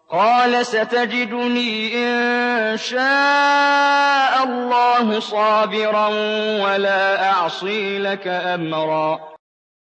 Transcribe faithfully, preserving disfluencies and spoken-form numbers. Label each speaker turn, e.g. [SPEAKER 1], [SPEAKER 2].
[SPEAKER 1] قَالَ سَتَجِدُنِي إِن شَاءَ اللَّهُ صَابِرًا وَلَا أَعْصِي لَكَ أَمْرًا